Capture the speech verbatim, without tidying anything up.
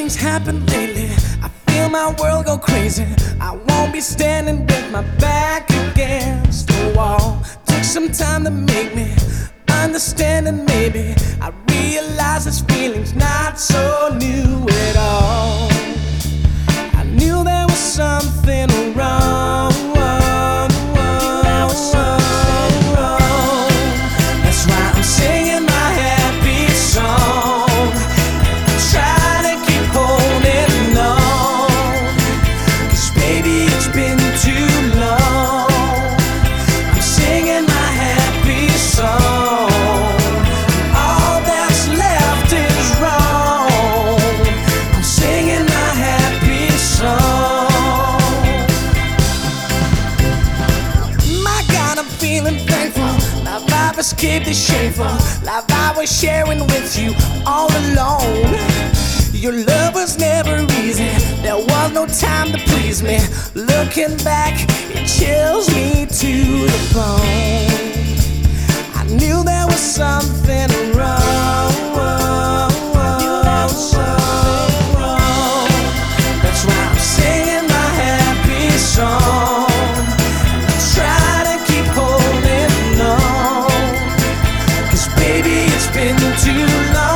things happen lately. I feel my world go crazy. I won't be standing with my back against the wall. Took some time to make me understand, and maybe I realize this feeling's not so new at all. I knew there was something wrong. That's why I'm singing my happy song. I'm trying to keep holding on, 'cause baby it's been too long. I'm singing my happy song. All that's left is wrong. I'm singing my happy song. My God, I'm feeling thankful. My vibe escaped the shameful life I was sharing with you all alone. Your love was never easy. There was no time to please me. Looking back, it chills me to the bone. I knew there was something wrong. That's why I'm singing my happy song. I'm trying to keep holding on, 'cause baby it's been too long.